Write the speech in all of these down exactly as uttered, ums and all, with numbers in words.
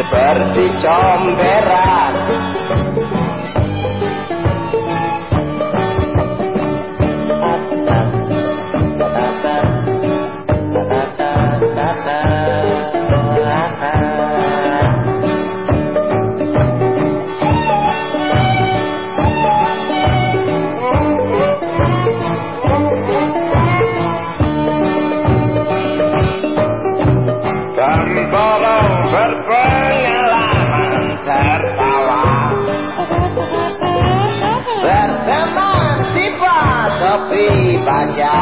seperti comberan. Pemborong berpengalaman tertawa, berteman sifat sepi baca,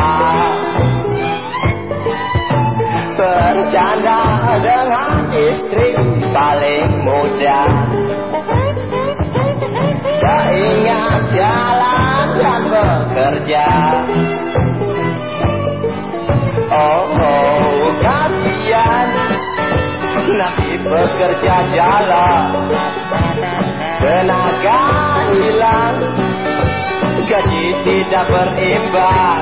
bercanda dengan istri paling muda, teringat jalan dan bekerja. Oh, oh kasihan nanti bekerja jalan, tenaga hilang, gaji tidak berimbang.